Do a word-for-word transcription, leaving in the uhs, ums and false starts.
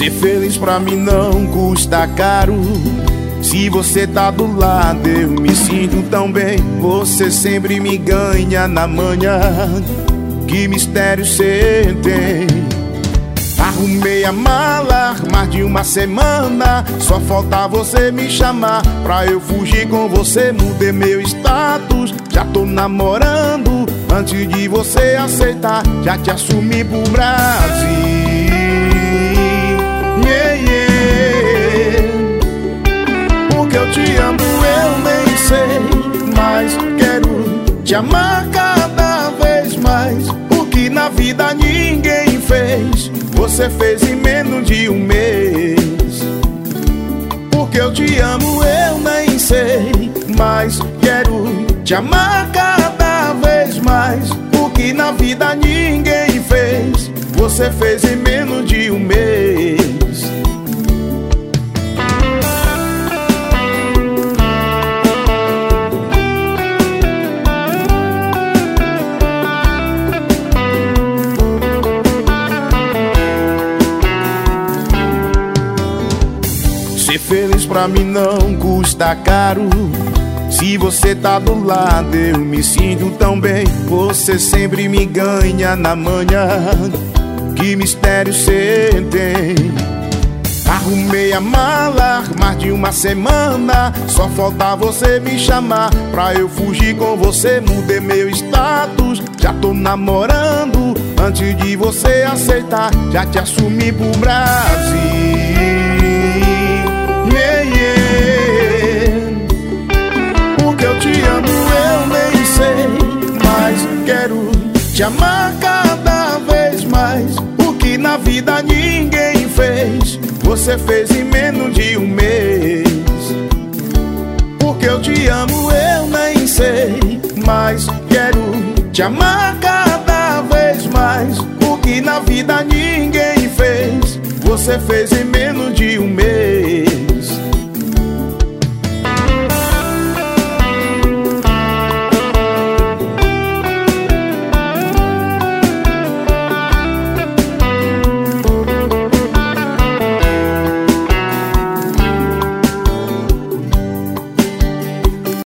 Ser feliz pra mim não custa caro. Se você tá do lado eu me sinto tão bem. Você sempre me ganha na manhã. Que mistério cê tem. Arrumei a mala, mais de uma semana. Só falta você me chamar pra eu fugir com você. Mudei meu status, já tô namorando. Antes de você aceitar, já te assumi pro Brasil. Yeah, yeah. Porque eu te amo eu nem sei, mas quero te amar cada vez mais. O que na vida ninguém fez, você fez em menos de um mês. Porque eu te amo eu nem sei, mas quero te amar cada vez mais. O que na vida ninguém fez, você fez em menos de um mês. Ser feliz pra mim não custa caro. Se você tá do lado eu me sinto tão bem. Você sempre me ganha na manhã. Que mistério cê tem. Arrumei a mala, mais de uma semana. Só falta você me chamar pra eu fugir com você. Mudei meu status, já tô namorando. Antes de você aceitar, já te assumi pro Brasil. Yeah, yeah. Porque eu te amo eu nem sei, mas quero te amar cada vez mais. O que na vida ninguém fez, você fez em menos de um mês. Porque eu te amo eu nem sei, mas quero te amar cada vez mais. O que na vida ninguém fez, você fez em menos de um mês.